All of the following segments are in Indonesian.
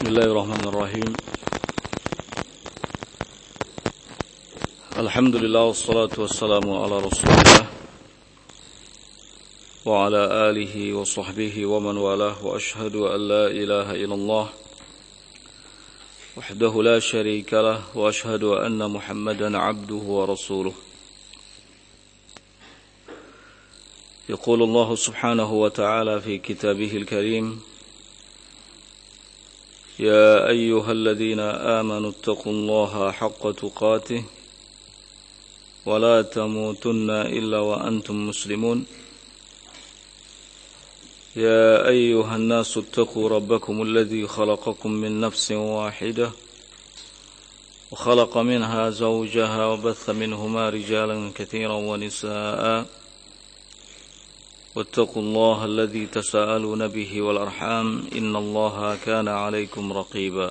Bismillahirrahmanirrahim. Alhamdulillah wassalatu wassalamu ala Rasulillah wa ala alihi wa sahbihi wa man walah wa ashhadu an la ilaha illallah wahdahu la syarika lah wa ashhadu anna Muhammadan abduhu wa rasuluh. Yaqulu Allah subhanahu wa ta'ala fi kitabihil karim يا أيها الذين آمنوا اتقوا الله حق تقاته ولا تموتن إلا وأنتم مسلمون يا أيها الناس اتقوا ربكم الذي خلقكم من نفس واحدة وخلق منها زوجها وبث منهما رجالا كثيرا ونساء واتقوا الله الذي تساءلون به والأرحام إن الله كان عليكم رقيبا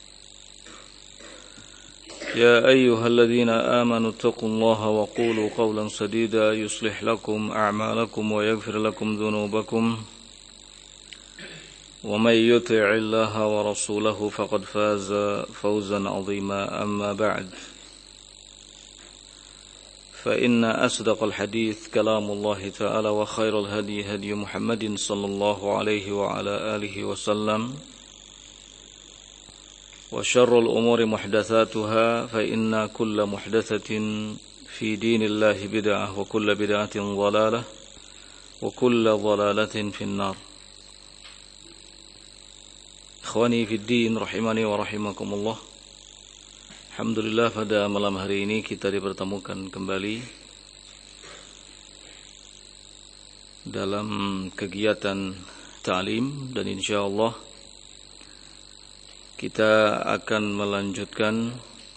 يا أيها الذين آمنوا اتقوا الله وقولوا قولا سديدا يصلح لكم أعمالكم ويغفر لكم ذنوبكم ومن يطع الله ورسوله فقد فاز فوزا عظيما أما بعد فإن أصدق الحديث كلام الله تعالى وخير الهدي هدي محمد صلى الله عليه وعلى آله وسلم وشر الأمور محدثاتها فإن كل محدثة في دين الله بدعة وكل بدعة ضلالة وكل ضلالة في النار. إخواني في الدين رحمني ورحمكم الله. Alhamdulillah, pada malam hari ini kita dipertemukan kembali dalam kegiatan ta'lim dan insyaallah kita akan melanjutkan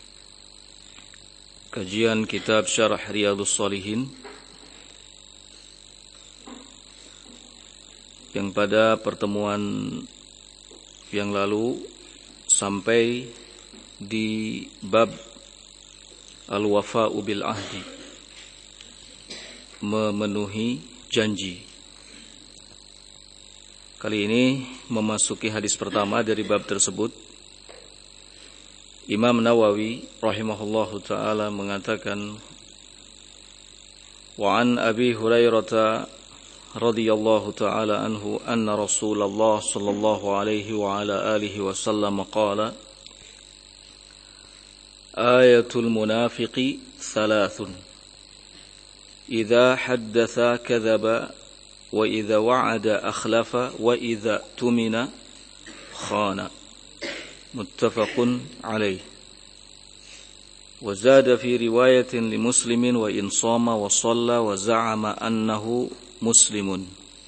kajian kitab Syarah Riyadhus Shalihin yang pada pertemuan yang lalu sampai di bab al-wafa'u bil ahdi, memenuhi janji. Kali ini memasuki hadis pertama dari bab tersebut. Imam Nawawi rahimahullahu ta'ala mengatakan, wa an Abi Hurairah radhiyallahu ta'ala anhu anna Rasulullah sallallahu alaihi wa ala alihi wasallam qala Ayatul munafiqi thalathun idza haddatha kadzaba wa idza wa'ada akhlafa wa idza tumina khana muttafaqun alayh wa zada fi riwayatin li muslimin wa in shama wa shalla wa za'ama annahu muslimun.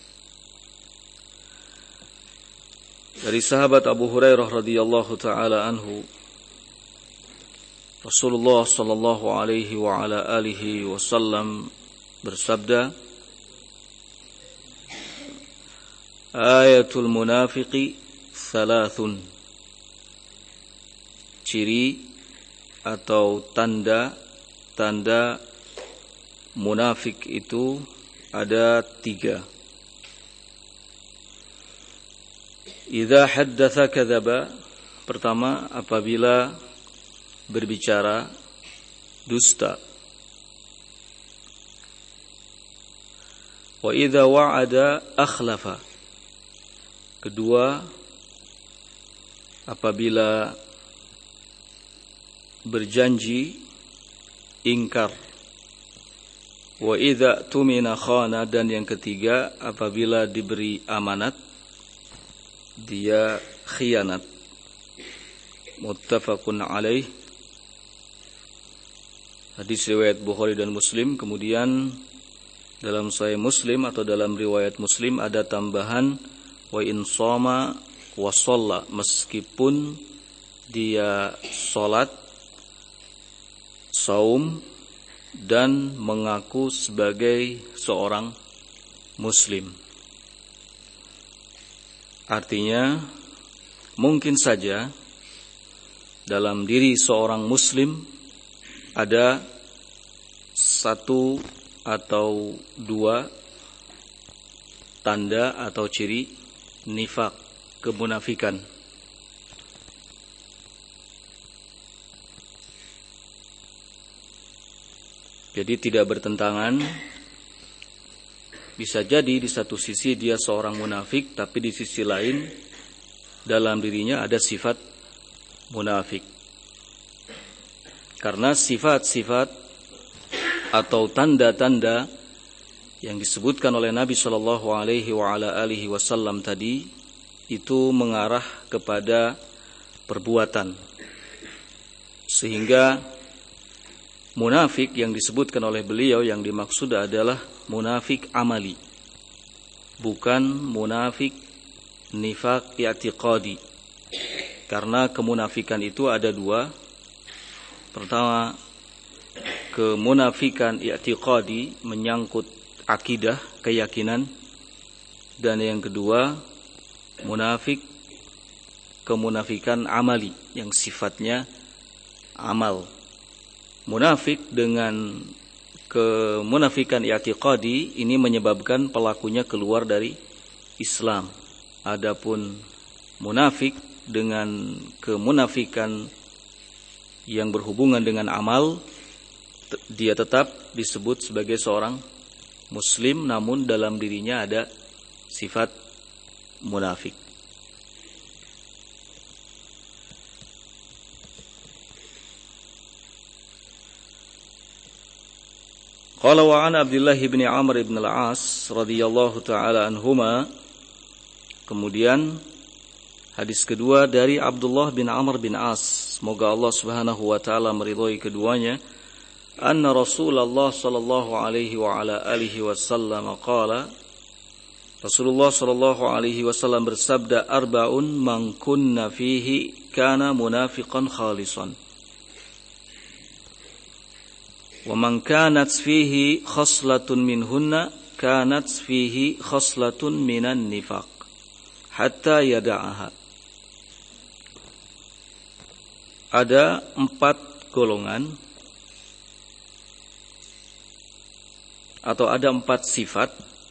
Dari sahabat Abu Hurairah radhiyallahu taala anhu, Rasulullah sallallahu alaihi wa ala alihi wasallam bersabda, Ayatul munafiqi thalathun, ciri atau tanda munafik itu ada 3. Idza haddatsa kadzaba, pertama apabila berbicara dusta. Wa idza wa'ada akhlafa, kedua apabila berjanji ingkar. Wa idza tumina khana, dan yang ketiga apabila diberi amanat dia khianat. Muttafaqun alaih, hadis riwayat Bukhari dan Muslim. Kemudian dalam Sahih Muslim atau dalam riwayat Muslim ada tambahan wa in shoma wa shalla, meskipun dia salat, saum dan mengaku sebagai seorang muslim. Artinya mungkin saja dalam diri seorang muslim ada 1 atau 2 tanda atau ciri nifak, kemunafikan. Jadi tidak bertentangan. Bisa jadi di satu sisi dia seorang munafik, tapi di sisi lain dalam dirinya ada sifat munafik. Karena sifat-sifat atau tanda-tanda yang disebutkan oleh Nabi Shallallahu Alaihi Wasallam tadi itu mengarah kepada perbuatan, sehingga munafik yang disebutkan oleh beliau yang dimaksud adalah munafik amali, bukan munafik nifaq i'tiqadi. Karena kemunafikan itu ada dua. Pertama, kemunafikan i'tiqadi menyangkut akidah, keyakinan. Dan yang kedua, kemunafikan amali yang sifatnya amal. Munafik dengan kemunafikan i'tiqadi ini menyebabkan pelakunya keluar dari Islam. Adapun munafik dengan kemunafikan yang berhubungan dengan amal, dia tetap disebut sebagai seorang muslim, namun dalam dirinya ada sifat munafik. Qala wa an Abdullah bin Amr bin al-As radhiyallahu taala anhuma. Kemudian hadis kedua dari Abdullah bin Amr bin As, semoga Allah Subhanahu wa taala meridhai keduanya, anna Rasulullah sallallahu alaihi wa ala alihi wasallam qala, Rasulullah sallallahu alaihi wasallam bersabda, arba'un man kunna fihi kana munafiqan khalisan. Wa man kanat fihi khaslatun minhunna kanat fihi khaslatun minan nifaq hatta yada'aha. Ada 4 golongan atau ada 4 sifat.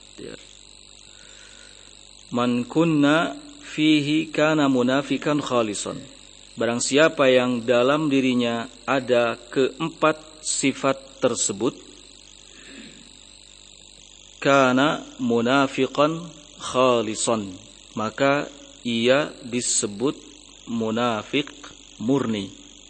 Man kunna fihi kana munafikan khalisan. Barang siapa yang dalam dirinya ada keempat sifat tersebut, kana munafiqan khalisan, maka ia disebut munafik murni.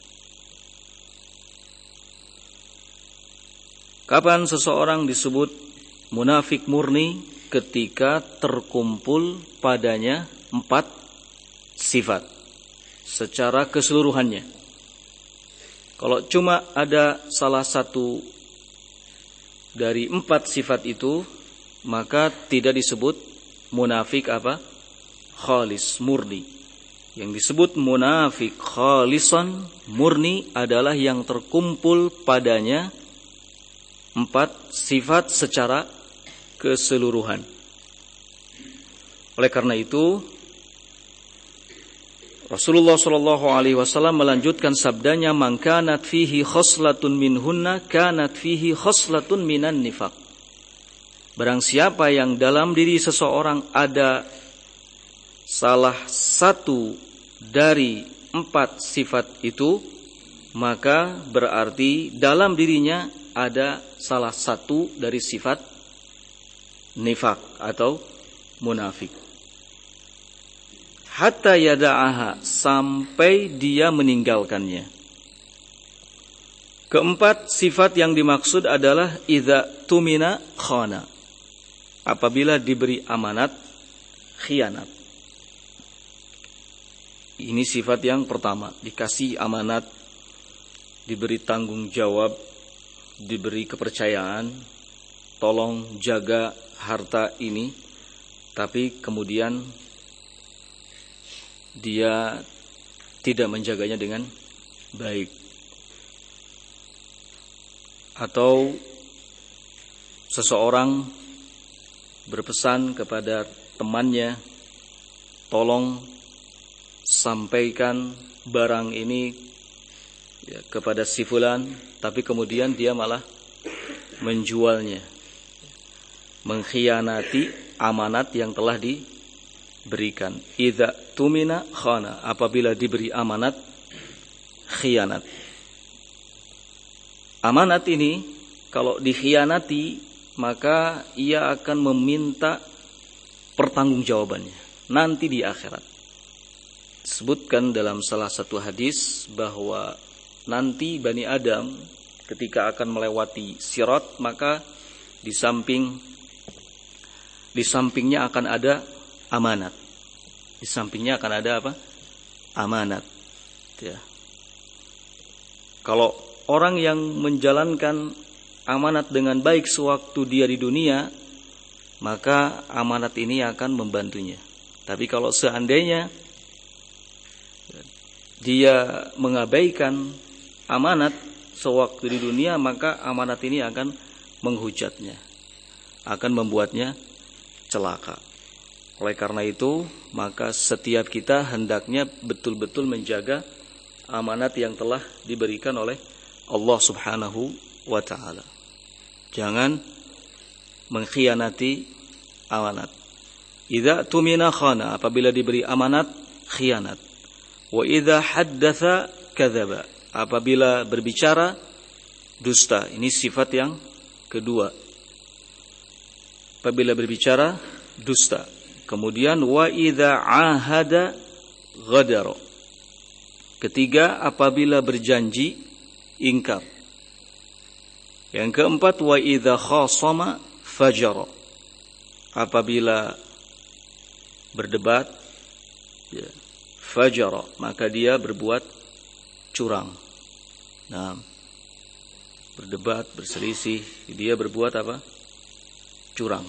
Kapan seseorang disebut munafik murni? Ketika terkumpul padanya 4 sifat secara keseluruhannya. Kalau cuma ada salah satu dari 4 sifat itu, maka tidak disebut munafik khalis, murni. Yang disebut munafik khalisan, murni, adalah yang terkumpul padanya 4 sifat secara keseluruhan. Oleh karena itu, Rasulullah sallallahu alaihi wasallam melanjutkan sabdanya, man kanat fihi khoslatun minhunna kanat fihi khoslatun minan nifaq. Barang siapa yang dalam diri seseorang ada salah satu dari 4 sifat itu, maka berarti dalam dirinya ada salah satu dari sifat nifaq atau munafik. Hatta yada'aha, sampai dia meninggalkannya. Keempat sifat yang dimaksud adalah idza tumina khana, apabila diberi amanat khianat. Ini sifat yang pertama, dikasih amanat, diberi tanggung jawab, diberi kepercayaan, tolong jaga harta ini, tapi kemudian dia tidak menjaganya dengan baik. Atau seseorang berpesan kepada temannya, tolong sampaikan barang ini kepada si fulan, tapi kemudian dia malah menjualnya, mengkhianati amanat yang telah diberikan. Idza tumina khana, apabila diberi amanat khianat. Amanat ini kalau dikhianati maka ia akan meminta pertanggungjawabannya nanti di akhirat. Disebutkan dalam salah satu hadis bahwa nanti Bani Adam ketika akan melewati Sirat, maka di sampingnya akan ada amanat. Di sampingnya akan ada apa? Amanat. Ya. Kalau orang yang menjalankan amanat dengan baik sewaktu dia di dunia, maka amanat ini akan membantunya. Tapi kalau seandainya dia mengabaikan amanat sewaktu di dunia, maka amanat ini akan menghujatnya, akan membuatnya celaka. Oleh karena itu, maka setiap kita hendaknya betul-betul menjaga amanat yang telah diberikan oleh Allah Subhanahu wa ta'ala. Jangan mengkhianati amanat. Idza tumina khana, apabila diberi amanat khianat. Wa idza haddatsa kadzaba, apabila berbicara dusta. Ini sifat yang kedua. Apabila berbicara dusta. Kemudian wa idza ahada ghadara. Ketiga, apabila berjanji ingkar. Yang keempat, wa idza khasama fajara. Apabila berdebat ya, fajara, maka dia berbuat curang. Nah, berdebat, berselisih, dia berbuat apa? Curang.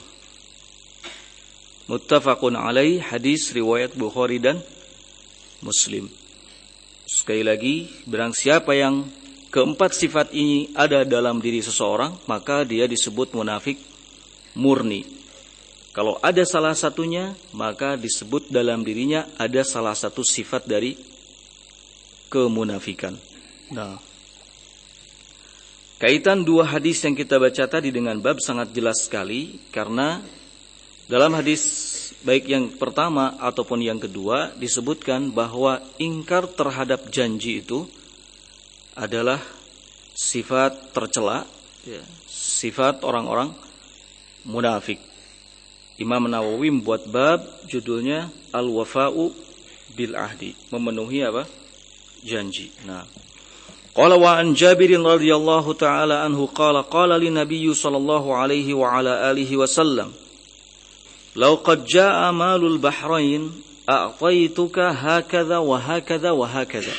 Muttafaqun alaih, hadis riwayat Bukhari dan Muslim. Sekali lagi, barang siapa yang keempat sifat ini ada dalam diri seseorang, maka dia disebut munafik murni. Kalau ada salah satunya, maka disebut dalam dirinya ada salah satu sifat dari kemunafikan. Nah, kaitan dua hadis yang kita baca tadi dengan bab sangat jelas sekali, karena dalam hadis baik yang pertama ataupun yang kedua disebutkan bahwa ingkar terhadap janji itu adalah sifat tercela, ya, sifat orang-orang munafik. Imam Nawawi membuat bab judulnya Al-Wafa'u bil Ahdi, memenuhi apa? Janji. Nah, qala wa an Jabir radhiyallahu taala anhu qala qala lin Nabiy sallallahu alaihi wa ala alihi wasallam law qad jaa malul bahrain a'taituka hakadha wa hakadha wa hakadha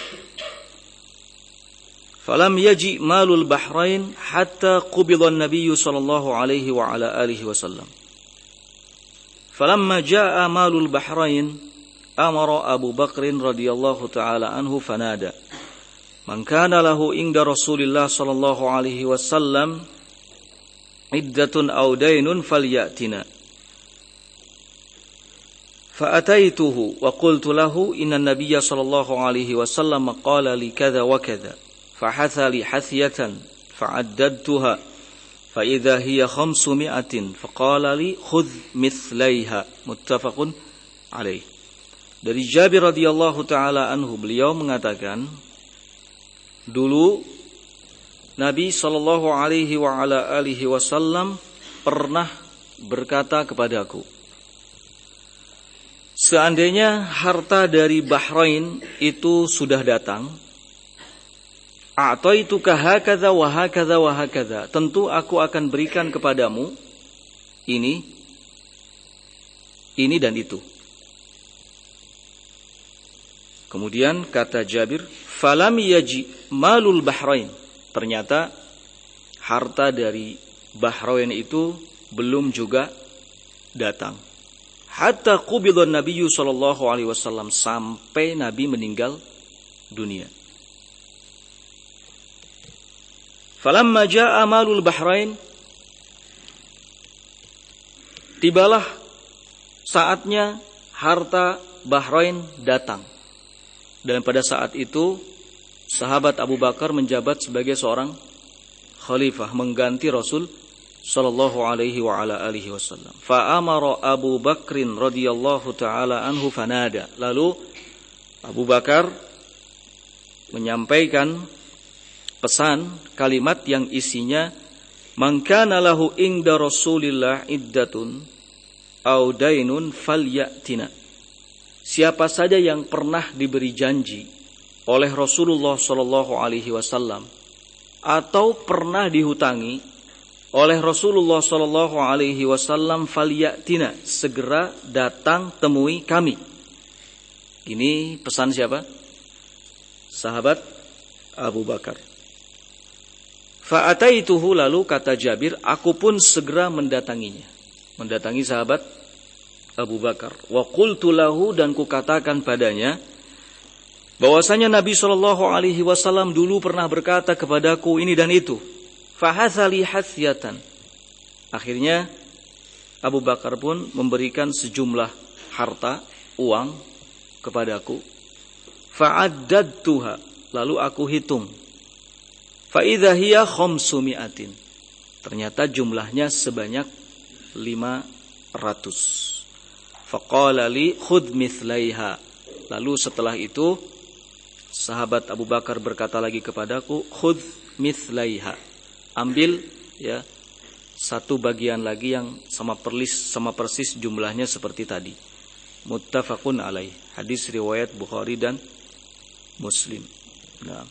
falam yaji malul bahrain hatta qubida an-nabiy sallallahu alaihi wa ala alihi wasallam falamma jaa malul bahrain amara Abu Bakr radhiyallahu taala anhu fanada man kana lahu inda Rasulillah sallallahu alaihi wasallam iddatun aw daynun falyatina فأتيته وقلت له إن النبي صلى الله عليه وسلم قال لي كذا وكذا فحثى لي حثية فعددتها فإذا هي 500 فقال لي خذ مثليها متفق عليه. Dari Jabir radhiyallahu taala anhu, beliau mengatakan, dulu Nabi sallallahu alaihi wa ala alihi wasallam pernah berkata kepadaku, seandainya harta dari Bahrain itu sudah datang, a'taituka hakadha wa hakadha wa hakadha, tentu aku akan berikan kepadamu ini dan itu. Kemudian kata Jabir, falam yaji malul Bahrain, ternyata harta dari Bahrain itu belum juga datang. Hatta qubidhan Nabiyyu sallallahu alaihi wasallam, sampai Nabi meninggal dunia. Falamma jaa malul Bahrain, tibalah saatnya harta Bahrain datang. Dan pada saat itu sahabat Abu Bakar menjabat sebagai seorang khalifah, mengganti Rasul sallallahu alaihi wa ala alihi wasallam. Fa amara Abu Bakrin radhiyallahu taala anhu fanada. Lalu Abu Bakar menyampaikan pesan kalimat yang isinya Man kana lahu inda Rasulillah iddatun au dainun falyatina. Siapa saja yang pernah diberi janji oleh Rasulullah sallallahu alaihi wasallam atau pernah dihutangi oleh Rasulullah sallallahu alaihi wasallam, falyatina, segera datang temui kami. Ini pesan siapa? Sahabat Abu Bakar. Fa'ataituhu, lalu kata Jabir, aku pun segera mendatanginya. Mendatangi sahabat Abu Bakar. Wa qultu lahu, dan kukatakan padanya bahwasanya Nabi sallallahu alaihi wasallam dulu pernah berkata kepadaku ini dan itu. Fahathali hasyatan. Akhirnya Abu Bakar pun memberikan sejumlah harta, uang kepadaku. Fa'addadtuha, lalu aku hitung. Fa'idha hiya khamsumi'atin. Ternyata jumlahnya sebanyak 500. Faqala li khudh mithlaiha. Lalu setelah itu sahabat Abu Bakar berkata lagi kepadaku, khudh mithlaiha. Ambil ya satu bagian lagi yang sama persis jumlahnya seperti tadi. Muttafaqun alaih. Hadis riwayat Bukhari dan Muslim. Nah,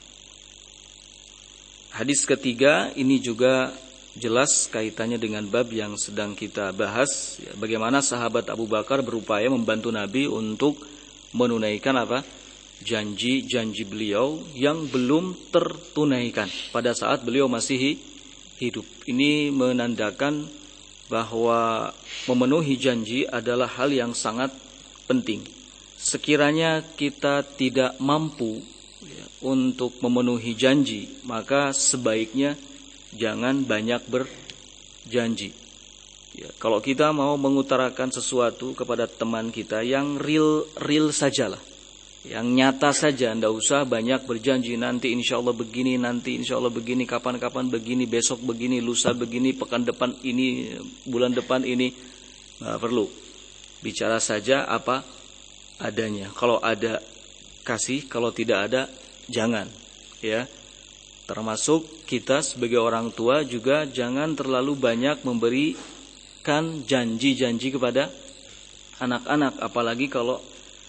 hadis ketiga ini juga jelas kaitannya dengan bab yang sedang kita bahas, ya, bagaimana sahabat Abu Bakar berupaya membantu Nabi untuk menunaikan apa? Janji-janji beliau yang belum tertunaikan pada saat beliau masih hidup. Ini menandakan bahwa memenuhi janji adalah hal yang sangat penting. Sekiranya kita tidak mampu ya, untuk memenuhi janji, maka sebaiknya jangan banyak berjanji. Ya, kalau kita mau mengutarakan sesuatu kepada teman kita yang real sajalah, yang nyata saja, ndak usah banyak berjanji. Nanti insya Allah begini, nanti insya Allah begini, kapan-kapan begini, besok begini, lusa begini, pekan depan ini, bulan depan ini. Nggak perlu. Bicara saja apa adanya. Kalau ada kasih, kalau tidak ada jangan. Ya. Termasuk kita sebagai orang tua juga jangan terlalu banyak memberikan janji-janji kepada anak-anak, apalagi kalau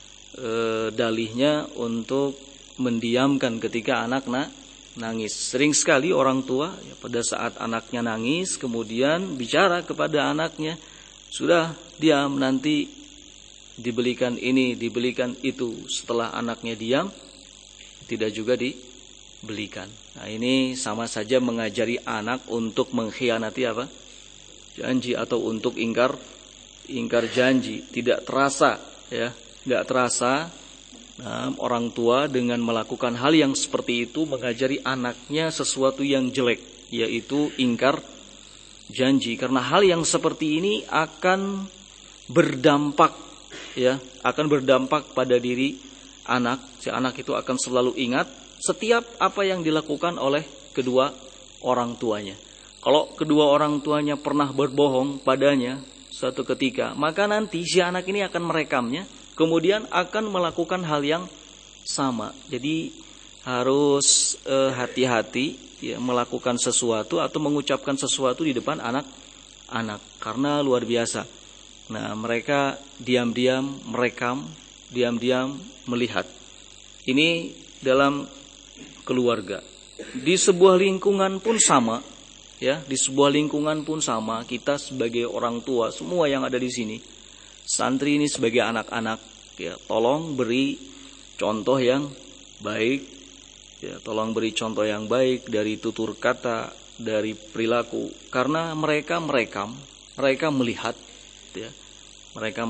dalihnya untuk mendiamkan ketika anak nangis. Sering sekali orang tua ya, pada saat anaknya nangis kemudian bicara kepada anaknya, sudah diam, nanti dibelikan ini, dibelikan itu. Setelah anaknya diam, tidak juga dibelikan. Nah, ini sama saja mengajari anak untuk mengkhianati apa? Janji, atau untuk ingkar janji. Tidak terasa ya, enggak terasa. Nah, orang tua dengan melakukan hal yang seperti itu mengajari anaknya sesuatu yang jelek, yaitu ingkar janji. Karena hal yang seperti ini akan berdampak ya, akan berdampak pada diri anak. Si anak itu akan selalu ingat setiap apa yang dilakukan oleh kedua orang tuanya. Kalau kedua orang tuanya pernah berbohong padanya suatu ketika, maka nanti si anak ini akan merekamnya, kemudian akan melakukan hal yang sama. Jadi harus hati-hati ya, melakukan sesuatu atau mengucapkan sesuatu di depan anak-anak, karena luar biasa. Nah, mereka diam-diam merekam, diam-diam melihat. Ini dalam keluarga. Di sebuah lingkungan pun sama, ya, di sebuah lingkungan pun sama. Kita sebagai orang tua, semua yang ada di sini, santri ini sebagai anak-anak, ya, tolong beri contoh yang baik, ya, tolong beri contoh yang baik dari tutur kata, dari perilaku, karena mereka merekam, mereka melihat, ya, mereka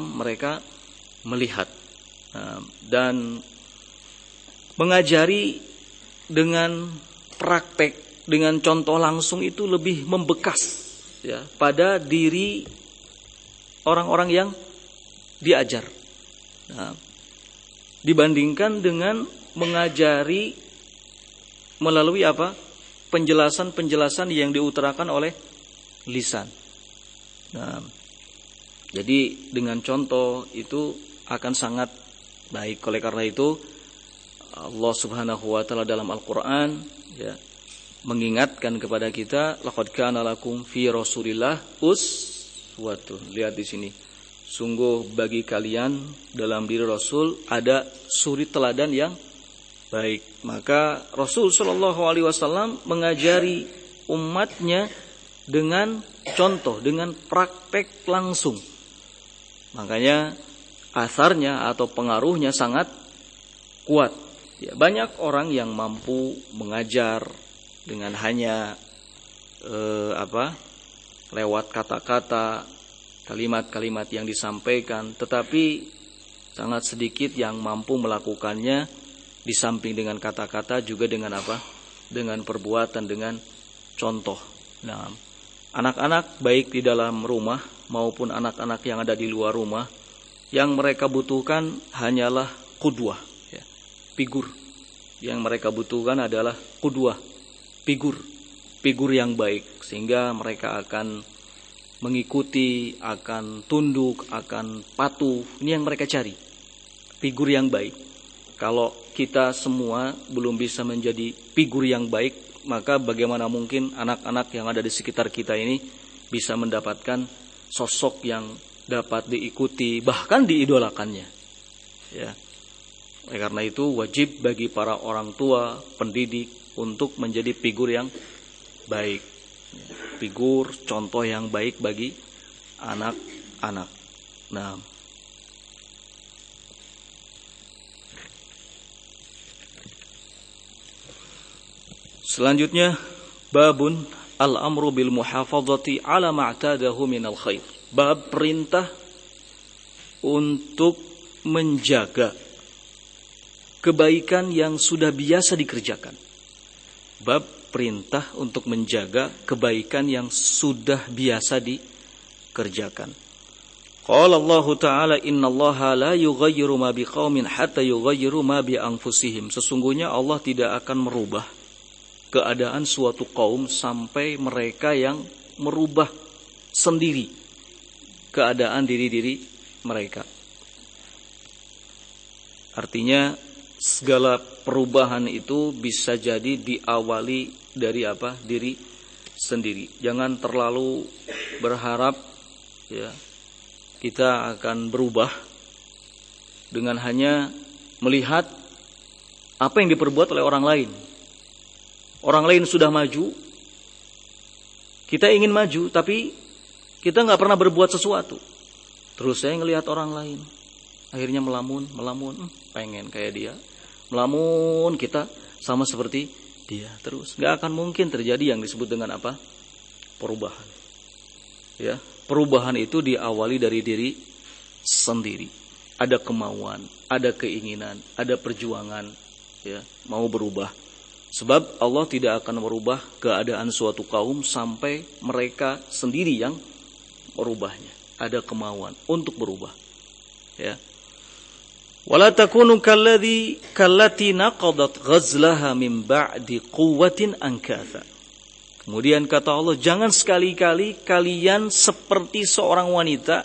melihat, dan mengajari dengan praktek, dengan contoh langsung itu lebih membekas ya pada diri orang-orang yang diajar. Nah, dibandingkan dengan mengajari melalui apa? Penjelasan-penjelasan yang diutarakan oleh lisan. Nah, jadi dengan contoh itu akan sangat baik. Oleh karena itu Allah Subhanahu wa taala dalam Al-Qur'an ya mengingatkan kepada kita, laqad kana lakum fi Rasulillah uswatun. Lihat di sini. Sungguh bagi kalian dalam diri Rasul ada suri teladan yang baik. Maka Rasul sallallahu alaihi wasallam mengajari umatnya dengan contoh, dengan praktek langsung. Makanya asarnya atau pengaruhnya sangat kuat. Ya, banyak orang yang mampu mengajar dengan hanya lewat kata-kata, kalimat-kalimat yang disampaikan, tetapi sangat sedikit yang mampu melakukannya di samping dengan kata-kata juga dengan dengan perbuatan, dengan contoh. Nah, anak-anak baik di dalam rumah maupun anak-anak yang ada di luar rumah, yang mereka butuhkan hanyalah qudwah, ya, figur. Yang mereka butuhkan adalah qudwah, figur yang baik, sehingga mereka akan mengikuti, akan tunduk, akan patuh. Ini yang mereka cari, figur yang baik. Kalau kita semua belum bisa menjadi figur yang baik, maka bagaimana mungkin anak-anak yang ada di sekitar kita ini bisa mendapatkan sosok yang dapat diikuti, bahkan diidolakannya. Ya. Karena itu wajib bagi para orang tua, pendidik untuk menjadi figur yang baik. Figur, contoh yang baik bagi anak-anak. Nah, selanjutnya babun al-amru bil muhafadzati ala ma'tadahu minal khair. Bab perintah untuk menjaga kebaikan yang sudah biasa dikerjakan. Bab perintah untuk menjaga kebaikan yang sudah biasa dikerjakan. Qala Allah Ta'ala innallaha la yughayyiru ma biqaumin hatta yughayyiru ma bi anfusihim. Sesungguhnya Allah tidak akan merubah keadaan suatu kaum sampai mereka yang merubah sendiri keadaan diri-diri mereka. Artinya segala perubahan itu bisa jadi diawali dari diri sendiri. Jangan terlalu berharap ya kita akan berubah dengan hanya melihat apa yang diperbuat oleh orang lain. Orang lain sudah maju, kita ingin maju, tapi kita nggak pernah berbuat sesuatu. Terus saya ngelihat orang lain, akhirnya melamun, pengen kayak dia. Melamun, kita sama seperti dia terus. Gak akan mungkin terjadi yang disebut dengan perubahan. Ya, perubahan itu diawali dari diri sendiri. Ada kemauan, ada keinginan, ada perjuangan, ya, mau berubah. Sebab Allah tidak akan merubah keadaan suatu kaum sampai mereka sendiri yang merubahnya. Ada kemauan untuk berubah. Ya. Wala takunu kallati naqadat ghazlaha min ba'di quwwatin ankatha. Kemudian kata Allah, jangan sekali-kali kalian seperti seorang wanita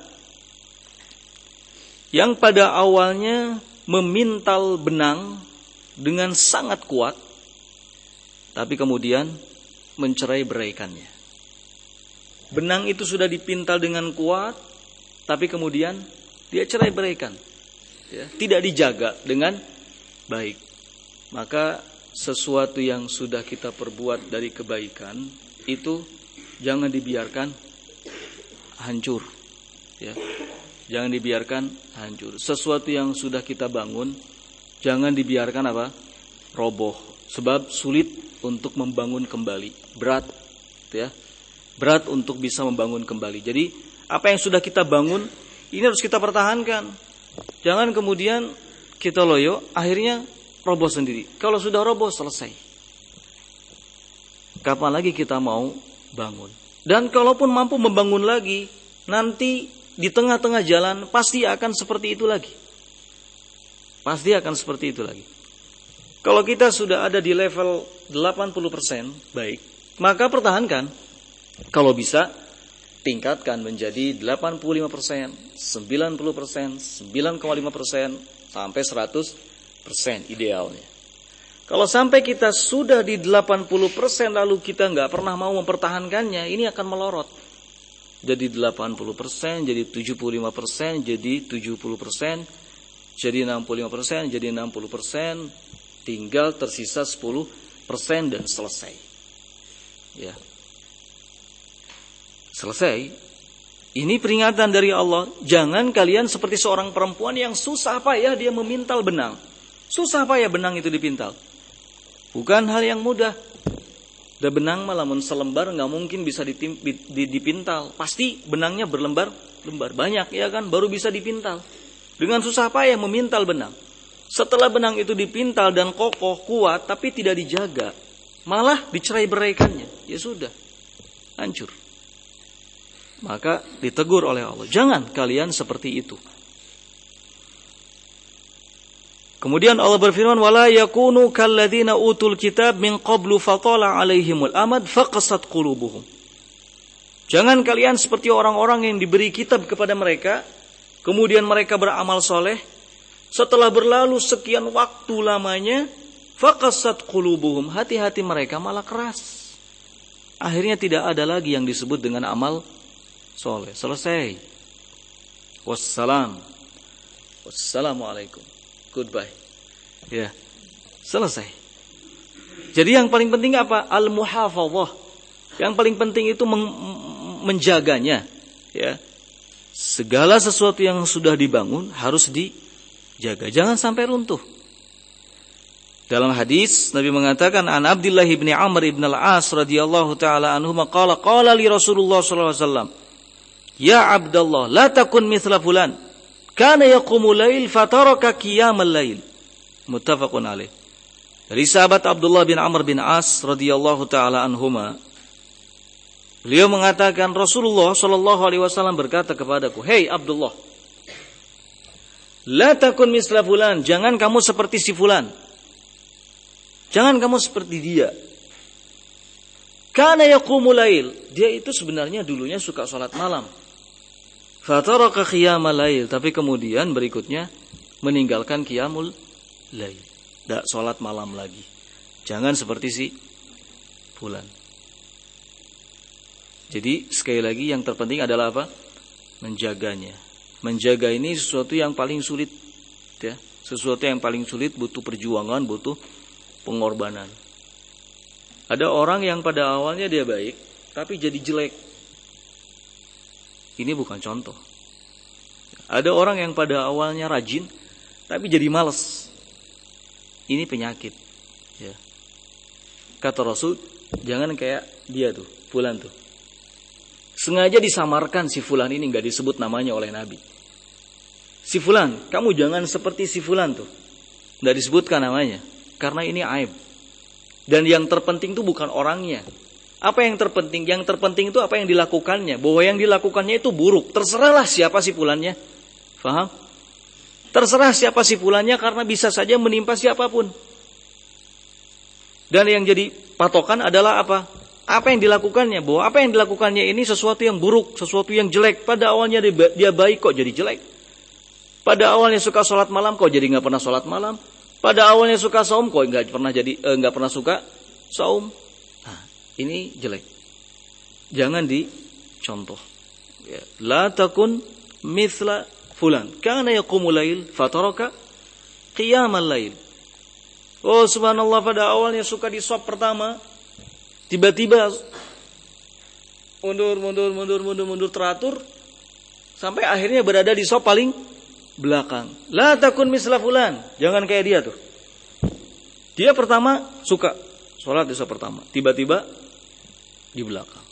yang pada awalnya memintal benang dengan sangat kuat, tapi kemudian mencerai-beraikannya. Benang itu sudah dipintal dengan kuat, tapi kemudian dia cerai-beraikan. Ya, tidak dijaga dengan baik. Maka sesuatu yang sudah kita perbuat dari kebaikan itu jangan dibiarkan hancur. Ya, jangan dibiarkan hancur. Sesuatu yang sudah kita bangun jangan dibiarkan roboh. Sebab sulit untuk membangun kembali. Berat, ya. Berat untuk bisa membangun kembali. Jadi apa yang sudah kita bangun ini harus kita pertahankan. Jangan kemudian kita loyo, akhirnya roboh sendiri. Kalau sudah roboh, selesai. Kapan lagi kita mau bangun? Dan kalaupun mampu membangun lagi, nanti di tengah-tengah jalan pasti akan seperti itu lagi. Pasti akan seperti itu lagi. Kalau kita sudah ada di level 80% baik, maka pertahankan. Kalau bisa, tingkatkan menjadi 85%, 90%, 9,5%, sampai 100% idealnya. Kalau sampai kita sudah di 80% lalu kita nggak pernah mau mempertahankannya, ini akan melorot. Jadi 80%, jadi 75%, jadi 70%, jadi 65%, jadi 60%, tinggal tersisa 10% dan selesai. Ya. Selesai. Ini peringatan dari Allah. Jangan kalian seperti seorang perempuan yang susah payah dia memintal benang. Susah payah benang itu dipintal. Bukan hal yang mudah. Dan benang malah selembar nggak mungkin bisa dipintal. Pasti benangnya berlembar-lembar. Banyak ya kan, baru bisa dipintal. Dengan susah payah memintal benang. Setelah benang itu dipintal dan kokoh, kuat, tapi tidak dijaga. Malah dicerai-beraikannya. Ya sudah, hancur. Maka ditegur oleh Allah. Jangan kalian seperti itu. Kemudian Allah berfirman, "Wala yakunu kalladzina utul kitab min qablu fatala 'alaihimul amad faqasat qulubuhum." Jangan kalian seperti orang-orang yang diberi kitab kepada mereka, kemudian mereka beramal soleh, setelah berlalu sekian waktu lamanya, faqasat qulubuhum, hati-hati mereka malah keras. Akhirnya tidak ada lagi yang disebut dengan amal soleh. Selesai. Wassalamualaikum. Goodbye. Ya. Selesai. Jadi yang paling penting apa? Al-muhafadzah. Yang paling penting itu menjaganya. Ya. Segala sesuatu yang sudah dibangun harus dijaga. Jangan sampai runtuh. Dalam hadis Nabi mengatakan, an Abdullah bin Amr bin al-As radhiyallahu taala anhu qala li Rasulullah sallallahu alaihi wasallam, "Ya Abdullah, la takun mithla fulan. Kana yaqumu lail fataraka qiyamal lail." Muttafaqun alaih. Dari sahabat Abdullah bin Amr bin As radhiyallahu taala anhuma, beliau mengatakan Rasulullah sallallahu alaihi wasallam berkata kepadaku, "Hei Abdullah, la takun mithla fulan, jangan kamu seperti si fulan. Jangan kamu seperti dia. Kana yaqumu lail, dia itu sebenarnya dulunya suka salat malam. Fataraka qiyamal lail, tapi kemudian berikutnya meninggalkan qiyamul lail. Tidak salat malam lagi. Jangan seperti si fulan." Jadi sekali lagi yang terpenting adalah apa? Menjaganya. Menjaga ini sesuatu yang paling sulit, ya. Sesuatu yang paling sulit, butuh perjuangan, butuh pengorbanan. Ada orang yang pada awalnya dia baik, tapi jadi jelek. Ini bukan contoh. Ada orang yang pada awalnya rajin, tapi jadi malas. Ini penyakit. Ya. Kata Rasul, jangan kayak dia tuh, fulan tuh. Sengaja disamarkan si fulan ini, nggak disebut namanya oleh Nabi. Si fulan, kamu jangan seperti si fulan tuh. Nggak disebutkan namanya, karena ini aib. Dan yang terpenting itu bukan orangnya. Apa yang terpenting? Yang terpenting itu apa yang dilakukannya. Bahwa yang dilakukannya itu buruk. Terserahlah siapa si fulannya. Faham? Terserah siapa si fulannya, karena bisa saja menimpa siapapun. Dan yang jadi patokan adalah apa? Apa yang dilakukannya? Bahwa apa yang dilakukannya ini sesuatu yang buruk, sesuatu yang jelek. Pada awalnya dia baik kok jadi jelek. Pada awalnya suka sholat malam kok jadi nggak pernah sholat malam. Pada awalnya suka saum kok nggak pernah suka saum. Nah, ini jelek. Jangan dicontoh. Ya. La takun mithla fulan. Kana yaqumu lail fataraka qiyamal lail. Oh subhanallah, pada awalnya suka di shop pertama, tiba-tiba mundur teratur sampai akhirnya berada di shop paling belakang. La takun misla fulan. Jangan kayak dia tuh. Dia pertama suka sholat di shop pertama, tiba-tiba di belakang.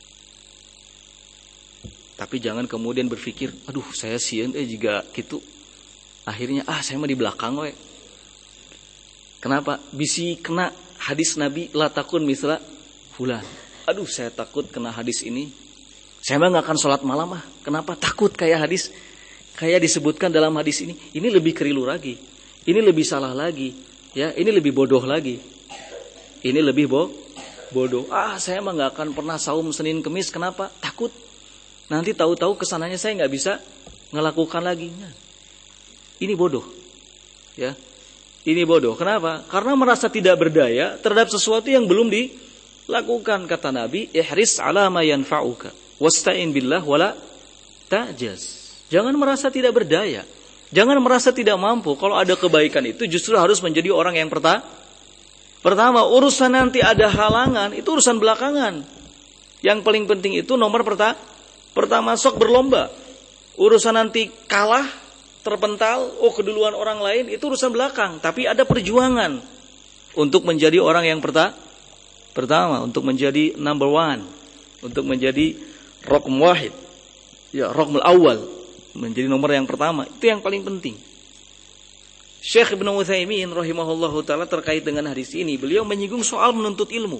Tapi jangan kemudian berpikir, aduh saya sieun jika gitu. Akhirnya saya mah di belakang we. Kenapa? Bisi kena hadis Nabi, la takun misla fulan. Aduh saya takut kena hadis ini. Saya mah enggak akan sholat malam . Kenapa? Takut kayak hadis, kayak disebutkan dalam hadis ini. Ini lebih keliru lagi. Ini lebih salah lagi. Ya, ini lebih bodoh lagi. Ini lebih bodoh. Saya mah enggak akan pernah saum Senin Kemis. Kenapa? Takut. Nanti tahu-tahu kesananya saya enggak bisa ngelakukan lagi. Ini bodoh. Ya. Ini bodoh. Kenapa? Karena merasa tidak berdaya terhadap sesuatu yang belum dilakukan. Kata Nabi, ihris ala ma yanfa'uka wasta'in billah wala ta'jaz. Jangan merasa tidak berdaya. Jangan merasa tidak mampu. Kalau ada kebaikan itu justru harus menjadi orang yang pertama. Urusan nanti ada halangan, itu urusan belakangan. Yang paling penting itu nomor pertama, sok berlomba. Urusan nanti kalah, terpental, keduluan orang lain, itu urusan belakang. Tapi ada perjuangan untuk menjadi orang yang pertama, untuk menjadi number one, untuk menjadi raqam wahid, ya raqmul awal, menjadi nomor yang pertama. Itu yang paling penting. Syekh Ibnu Utsaimin rahimahullahu taala terkait dengan hadis ini, beliau menyinggung soal menuntut ilmu.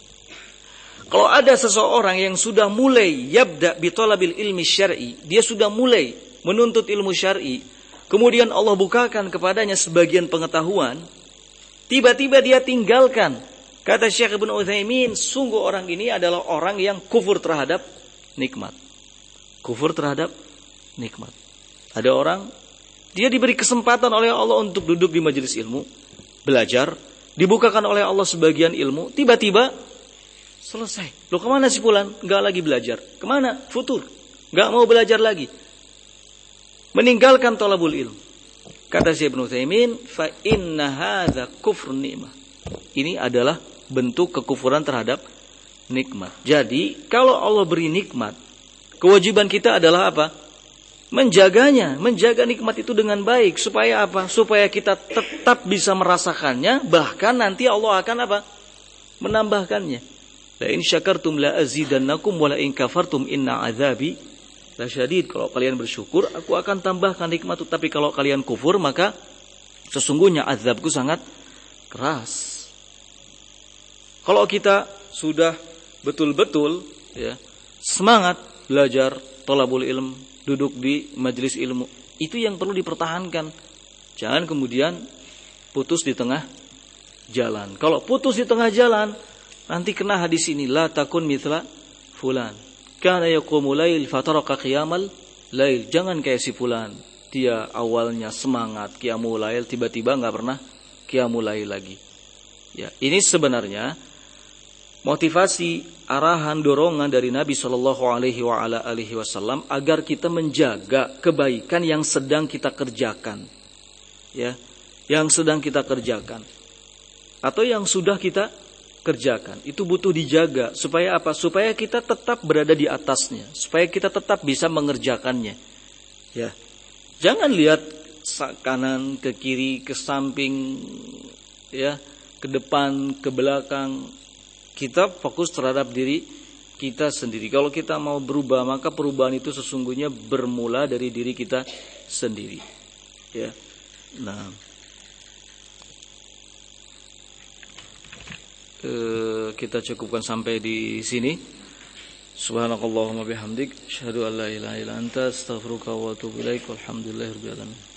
Kalau ada seseorang yang sudah mulai yabda bi talabil ilmi syar'i, dia sudah mulai menuntut ilmu syar'i, kemudian Allah bukakan kepadanya sebagian pengetahuan, tiba-tiba dia tinggalkan. Kata Syekh Ibnu Utsaimin, sungguh orang ini adalah orang yang kufur terhadap nikmat. Kufur terhadap nikmat. Ada orang, dia diberi kesempatan oleh Allah untuk duduk di majelis ilmu, belajar, dibukakan oleh Allah sebagian ilmu, tiba-tiba selesai. Loh, kemana si fulan? Enggak lagi belajar. Kemana? Futur. Enggak mau belajar lagi. Meninggalkan thalabul ilmu. Kata Syekh Ibnu Utsaimin, fa inna hadza kufrun ni'mah. Ini adalah bentuk kekufuran terhadap nikmat. Jadi, kalau Allah beri nikmat, kewajiban kita adalah apa? Menjaganya, menjaga nikmat itu dengan baik. Supaya apa? Supaya kita tetap bisa merasakannya, bahkan nanti Allah akan apa? Menambahkannya. La in syakartum la azidannakum wa la in kafartum inna azabi lasyadid. Kalau kalian bersyukur, aku akan tambahkan nikmat. Tapi kalau kalian kufur, maka sesungguhnya azabku sangat keras. Kalau kita sudah betul-betul ya, semangat belajar thalabul ilm, duduk di majelis ilmu, itu yang perlu dipertahankan. Jangan kemudian putus di tengah jalan. Kalau putus di tengah jalan, nanti kena hadis ini, la takun mithla fulan kana yaqumu lail fataraka qiyamal lail. Jangan kayak si fulan, dia awalnya semangat qiyamul lail, tiba-tiba enggak pernah qiyamul lail lagi. Ya, ini sebenarnya motivasi, arahan, dorongan dari Nabi Shallallahu Alaihi Wasallam agar kita menjaga kebaikan yang sedang kita kerjakan, ya, yang sedang kita kerjakan atau yang sudah kita kerjakan. Itu butuh dijaga supaya apa? Supaya kita tetap berada di atasnya, supaya kita tetap bisa mengerjakannya. Ya, jangan lihat kanan, ke kiri, ke samping, ya, ke depan, ke belakang. Kita fokus terhadap diri kita sendiri. Kalau kita mau berubah, maka perubahan itu sesungguhnya bermula dari diri kita sendiri. Ya. Nah, kita cukupkan sampai di sini. Subhanakallahumma bihamdik, asyhadu an la ilaha illa anta, astaghfiruka wa atubu ilaik. Walhamdulillahirabbil alamin.